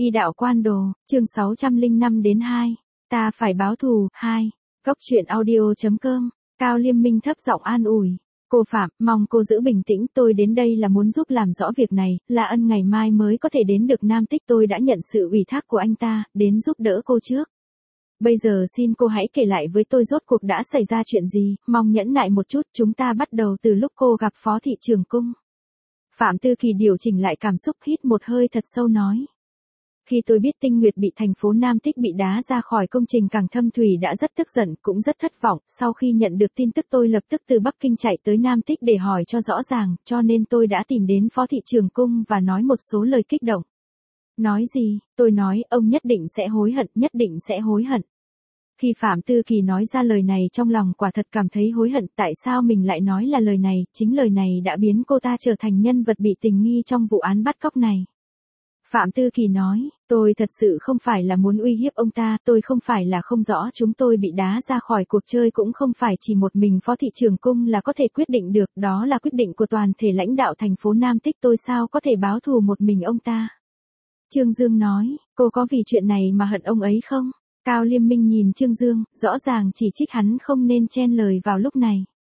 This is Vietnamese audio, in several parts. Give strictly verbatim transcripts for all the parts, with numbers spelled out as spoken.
Y đạo quan đồ, chương sáu trăm lẻ năm đến hai. Ta phải báo thù, hai. Góc truyện audio.com, Cao Liêm Minh thấp giọng an ủi. Cô Phạm, mong cô giữ bình tĩnh, tôi đến đây là muốn giúp làm rõ việc này, là ân ngày mai mới có thể đến được Nam Tích, tôi đã nhận sự ủy thác của anh ta, đến giúp đỡ cô trước. Bây giờ xin cô hãy kể lại với tôi rốt cuộc đã xảy ra chuyện gì, mong nhẫn nại một chút, chúng ta bắt đầu từ lúc cô gặp Phó thị trưởng cung. Phạm Tư Kỳ điều chỉnh lại cảm xúc, hít một hơi thật sâu nói. Khi tôi biết Tinh Nguyệt bị thành phố Nam Tích bị đá ra khỏi công trình cảng Thâm Thủy đã rất tức giận, cũng rất thất vọng, sau khi nhận được tin tức tôi lập tức từ Bắc Kinh chạy tới Nam Tích để hỏi cho rõ ràng, cho nên tôi đã tìm đến Phó thị trưởng cung và nói một số lời kích động. Nói gì? Tôi nói, ông nhất định sẽ hối hận, nhất định sẽ hối hận. Khi Phạm Tư Kỳ nói ra lời này trong lòng quả thật cảm thấy hối hận, tại sao mình lại nói là lời này, chính lời này đã biến cô ta trở thành nhân vật bị tình nghi trong vụ án bắt cóc này. Phạm Tư Kỳ nói, tôi thật sự không phải là muốn uy hiếp ông ta, tôi không phải là không rõ chúng tôi bị đá ra khỏi cuộc chơi, cũng không phải chỉ một mình Phó thị trưởng cung là có thể quyết định được, đó là quyết định của toàn thể lãnh đạo thành phố Nam Tích, tôi sao có thể báo thù một mình ông ta. Trương Dương nói, cô có vì chuyện này mà hận ông ấy không? Cao Liêm Minh nhìn Trương Dương, rõ ràng chỉ trích hắn không nên chen lời vào lúc này.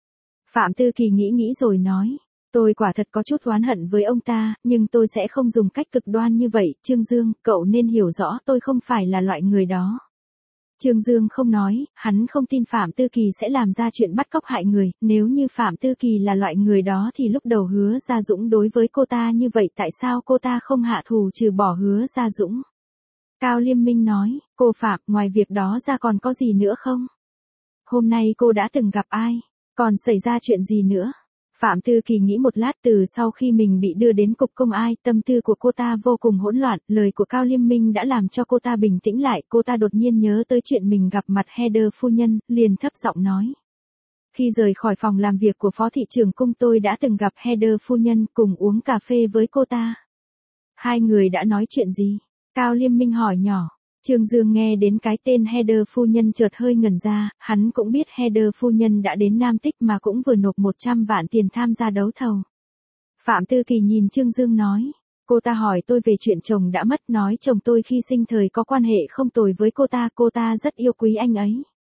Phạm Tư Kỳ nghĩ nghĩ rồi nói, tôi quả thật có chút oán hận với ông ta, nhưng tôi sẽ không dùng cách cực đoan như vậy, Trương Dương, cậu nên hiểu rõ tôi không phải là loại người đó. Trương Dương không nói, hắn không tin Phạm Tư Kỳ sẽ làm ra chuyện bắt cóc hại người, nếu như Phạm Tư Kỳ là loại người đó thì lúc đầu Hứa Gia Dũng đối với cô ta như vậy tại sao cô ta không hạ thù trừ bỏ Hứa Gia Dũng? Cao Liêm Minh nói, cô Phạm, ngoài việc đó ra còn có gì nữa không? Hôm nay cô đã từng gặp ai? Còn xảy ra chuyện gì nữa? Phạm Tư Kỳ nghĩ một lát, từ sau khi mình bị đưa đến cục công ai, tâm tư của cô ta vô cùng hỗn loạn, lời của Cao Liêm Minh đã làm cho cô ta bình tĩnh lại, cô ta đột nhiên nhớ tới chuyện mình gặp mặt Heather phu nhân, liền thấp giọng nói. Khi rời khỏi phòng làm việc của Phó thị trưởng cung tôi đã từng gặp Heather phu nhân, cùng uống cà phê với cô ta. Hai người đã nói chuyện gì? Cao Liêm Minh hỏi nhỏ. Trương Dương nghe đến cái tên Heather phu nhân chợt hơi ngẩn ra, hắn cũng biết Heather phu nhân đã đến Nam Tích mà cũng vừa nộp một trăm vạn tiền tham gia đấu thầu. Phạm Tư Kỳ nhìn Trương Dương nói, cô ta hỏi tôi về chuyện chồng đã mất, nói chồng tôi khi sinh thời có quan hệ không tồi với cô ta, cô ta rất yêu quý anh ấy.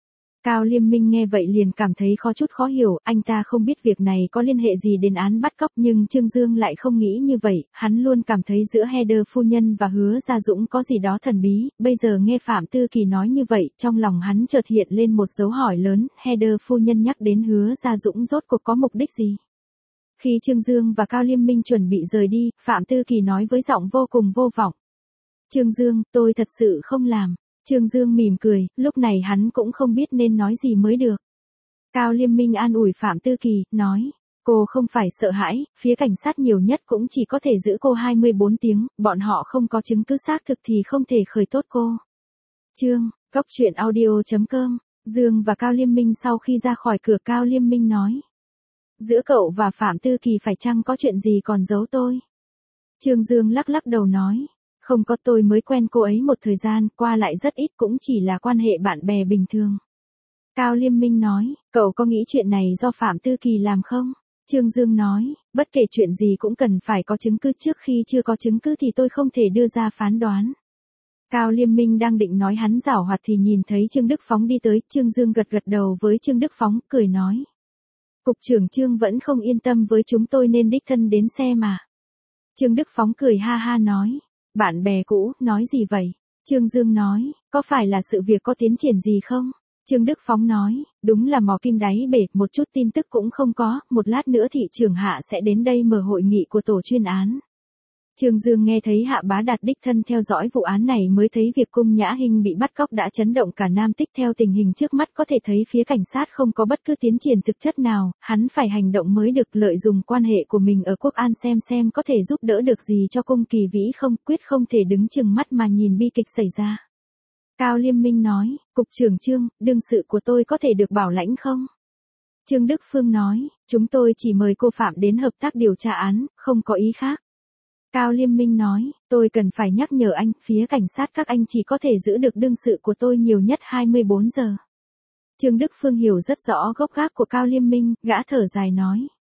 Cao Liêm Minh nghe vậy liền cảm thấy khó chút khó hiểu, anh ta không biết việc này có liên hệ gì đến án bắt cóc, nhưng Trương Dương lại không nghĩ như vậy, hắn luôn cảm thấy giữa Heather phu nhân và Hứa Gia Dũng có gì đó thần bí, bây giờ nghe Phạm Tư Kỳ nói như vậy, trong lòng hắn chợt hiện lên một dấu hỏi lớn, Heather phu nhân nhắc đến Hứa Gia Dũng rốt cuộc có mục đích gì? Khi Trương Dương và Cao Liêm Minh chuẩn bị rời đi, Phạm Tư Kỳ nói với giọng vô cùng vô vọng. Trương Dương, tôi thật sự không làm. Trương Dương mỉm cười, lúc này hắn cũng không biết nên nói gì mới được. Cao Liêm Minh an ủi Phạm Tư Kỳ, nói, cô không phải sợ hãi, phía cảnh sát nhiều nhất cũng chỉ có thể giữ cô hai mươi bốn tiếng, bọn họ không có chứng cứ xác thực thì không thể khởi tố cô. Chương, góc truyện audio.com, Dương và Cao Liêm Minh sau khi ra khỏi cửa Cao Liêm Minh nói. Giữa cậu và Phạm Tư Kỳ phải chăng có chuyện gì còn giấu tôi? Trương Dương lắc lắc đầu nói. Không có, tôi mới quen cô ấy một thời gian, qua lại rất ít, cũng chỉ là quan hệ bạn bè bình thường. Cao Liêm Minh nói, cậu có nghĩ chuyện này do Phạm Tư Kỳ làm không? Trương Dương nói, bất kể chuyện gì cũng cần phải có chứng cứ, trước khi chưa có chứng cứ thì tôi không thể đưa ra phán đoán. Cao Liêm Minh đang định nói hắn giảo hoạt thì nhìn thấy Trương Đức Phóng đi tới, Trương Dương gật gật đầu với Trương Đức Phóng, cười nói. Cục trưởng Trương vẫn không yên tâm với chúng tôi nên đích thân đến xe mà. Trương Đức Phóng cười ha ha nói. Bạn bè cũ, nói gì vậy? Trương Dương nói, có phải là sự việc có tiến triển gì không? Trương Đức Phóng nói, đúng là mò kim đáy bể, một chút tin tức cũng không có, một lát nữa thị trưởng Hạ sẽ đến đây mở hội nghị của tổ chuyên án. Trương Dương nghe thấy Hạ Bá Đạt đích thân theo dõi vụ án này mới thấy việc Cung Nhã Hinh bị bắt cóc đã chấn động cả Nam Tích, theo tình hình trước mắt có thể thấy phía cảnh sát không có bất cứ tiến triển thực chất nào, hắn phải hành động mới được, lợi dụng quan hệ của mình ở Quốc An xem xem có thể giúp đỡ được gì cho Cung Kỳ Vĩ không, quyết không thể đứng chừng mắt mà nhìn bi kịch xảy ra. Cao Liêm Minh nói, Cục trưởng Trương, đương sự của tôi có thể được bảo lãnh không? Trương Đức Phương nói, chúng tôi chỉ mời cô Phạm đến hợp tác điều tra án, không có ý khác. Cao Liêm Minh nói, tôi cần phải nhắc nhở anh, phía cảnh sát các anh chỉ có thể giữ được đương sự của tôi nhiều nhất hai mươi bốn giờ. Trương Đức Phương hiểu rất rõ gốc gác của Cao Liêm Minh, gã thở dài nói.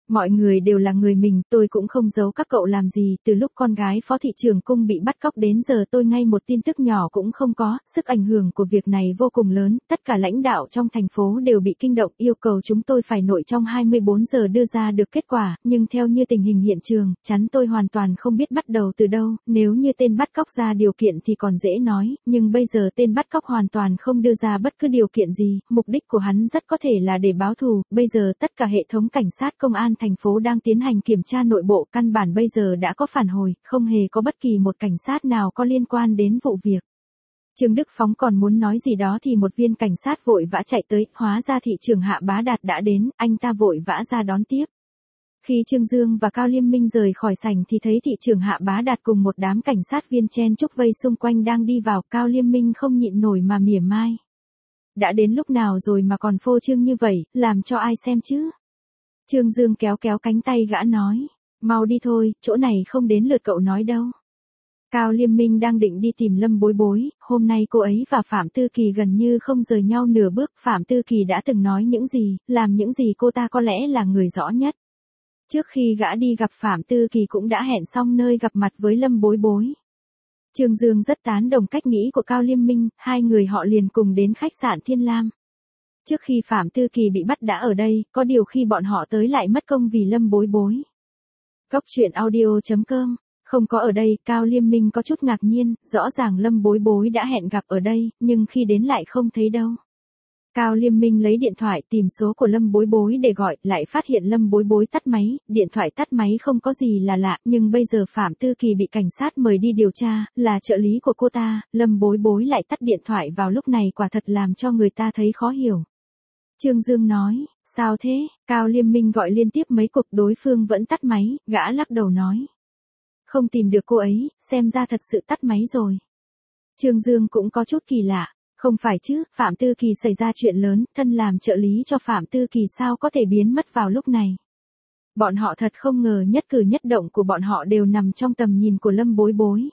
Mọi người đều là người mình, tôi cũng không giấu các cậu làm gì, từ lúc con gái phó thị trưởng cung bị bắt cóc đến giờ tôi ngay một tin tức nhỏ cũng không có, sức ảnh hưởng của việc này vô cùng lớn, tất cả lãnh đạo trong thành phố đều bị kinh động, yêu cầu chúng tôi phải nội trong hai mươi bốn giờ đưa ra được kết quả, nhưng theo như tình hình hiện trường, chắn tôi hoàn toàn không biết bắt đầu từ đâu, nếu như tên bắt cóc ra điều kiện thì còn dễ nói, nhưng bây giờ tên bắt cóc hoàn toàn không đưa ra bất cứ điều kiện gì, mục đích của hắn rất có thể là để báo thù, bây giờ tất cả hệ thống cảnh sát công an thành phố đang tiến hành kiểm tra nội bộ, căn bản bây giờ đã có phản hồi, không hề có bất kỳ một cảnh sát nào có liên quan đến vụ việc. Trương Đức Phóng còn muốn nói gì đó thì một viên cảnh sát vội vã chạy tới, hóa ra thị trưởng Hạ Bá Đạt đã đến, anh ta vội vã ra đón tiếp. Khi Trương Dương và Cao Liêm Minh rời khỏi sảnh thì thấy thị trưởng Hạ Bá Đạt cùng một đám cảnh sát viên chen chúc vây xung quanh đang đi vào, Cao Liêm Minh không nhịn nổi mà mỉa mai. Đã đến lúc nào rồi mà còn phô trương như vậy, làm cho ai xem chứ? Trương Dương kéo kéo cánh tay gã nói, mau đi thôi, chỗ này không đến lượt cậu nói đâu. Cao Liêm Minh đang định đi tìm Lâm Bối Bối, hôm nay cô ấy và Phạm Tư Kỳ gần như không rời nhau nửa bước, Phạm Tư Kỳ đã từng nói những gì, làm những gì cô ta có lẽ là người rõ nhất. Trước khi gã đi gặp Phạm Tư Kỳ cũng đã hẹn xong nơi gặp mặt với Lâm Bối Bối. Trương Dương rất tán đồng cách nghĩ của Cao Liêm Minh, hai người họ liền cùng đến khách sạn Thiên Lam. Trước khi Phạm Tư Kỳ bị bắt đã ở đây, có điều khi bọn họ tới lại mất công vì Lâm Bối Bối. Góc truyện audio chấm com, không có ở đây, Cao Liêm Minh có chút ngạc nhiên, rõ ràng Lâm Bối Bối đã hẹn gặp ở đây, nhưng khi đến lại không thấy đâu. Cao Liêm Minh lấy điện thoại tìm số của Lâm Bối Bối để gọi, lại phát hiện Lâm Bối Bối tắt máy, điện thoại tắt máy không có gì là lạ, nhưng bây giờ Phạm Tư Kỳ bị cảnh sát mời đi điều tra, là trợ lý của cô ta, Lâm Bối Bối lại tắt điện thoại vào lúc này quả thật làm cho người ta thấy khó hiểu. Trương Dương nói, sao thế? Cao Liêm Minh gọi liên tiếp mấy cuộc đối phương vẫn tắt máy, gã lắc đầu nói. Không tìm được cô ấy, xem ra thật sự tắt máy rồi. Trương Dương cũng có chút kỳ lạ. Không phải chứ, Phạm Tư Kỳ xảy ra chuyện lớn, thân làm trợ lý cho Phạm Tư Kỳ sao có thể biến mất vào lúc này. Bọn họ thật không ngờ nhất cử nhất động của bọn họ đều nằm trong tầm nhìn của Lâm Bối Bối.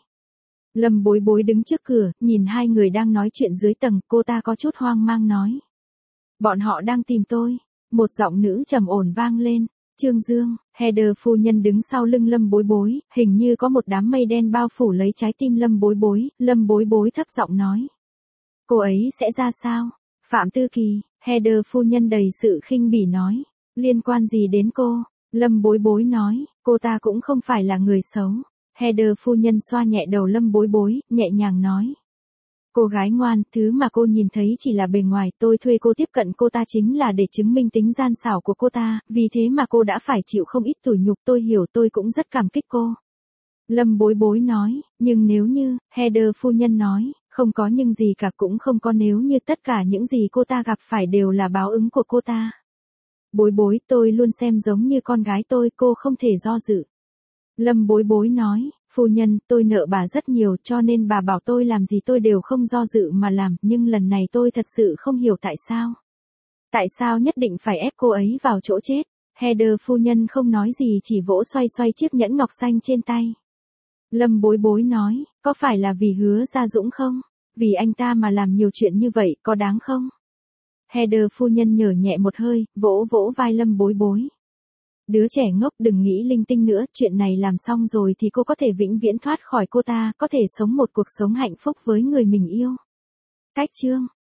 Lâm Bối Bối đứng trước cửa, nhìn hai người đang nói chuyện dưới tầng, cô ta có chút hoang mang nói. Bọn họ đang tìm tôi. Một giọng nữ trầm ổn vang lên. Trương Dương, Heather phu nhân đứng sau lưng Lâm Bối Bối, hình như có một đám mây đen bao phủ lấy trái tim Lâm Bối Bối, Lâm Bối Bối thấp giọng nói. Cô ấy sẽ ra sao? Phạm Tư Kỳ, Heather phu nhân đầy sự khinh bỉ nói. Liên quan gì đến cô? Lâm Bối Bối nói, cô ta cũng không phải là người xấu. Heather phu nhân xoa nhẹ đầu Lâm Bối Bối, nhẹ nhàng nói. Cô gái ngoan, thứ mà cô nhìn thấy chỉ là bề ngoài, tôi thuê cô tiếp cận cô ta chính là để chứng minh tính gian xảo của cô ta, vì thế mà cô đã phải chịu không ít tủi nhục, tôi hiểu, tôi cũng rất cảm kích cô. Lâm Bối Bối nói, nhưng nếu như, Heather phu nhân nói, không có nhưng gì cả, cũng không có nếu như, tất cả những gì cô ta gặp phải đều là báo ứng của cô ta. Bối Bối, tôi luôn xem giống như con gái tôi, cô không thể do dự. Lâm Bối Bối nói, phu nhân, tôi nợ bà rất nhiều cho nên bà bảo tôi làm gì tôi đều không do dự mà làm, nhưng lần này tôi thật sự không hiểu tại sao. Tại sao nhất định phải ép cô ấy vào chỗ chết? Heather phu nhân không nói gì chỉ vỗ xoay xoay chiếc nhẫn ngọc xanh trên tay. Lâm Bối Bối nói, có phải là vì Hứa Gia Dũng không? Vì anh ta mà làm nhiều chuyện như vậy, có đáng không? Heather phu nhân nhở nhẹ một hơi, vỗ vỗ vai Lâm Bối Bối. Đứa trẻ ngốc, đừng nghĩ linh tinh nữa, chuyện này làm xong rồi thì cô có thể vĩnh viễn thoát khỏi cô ta, có thể sống một cuộc sống hạnh phúc với người mình yêu. Cách chương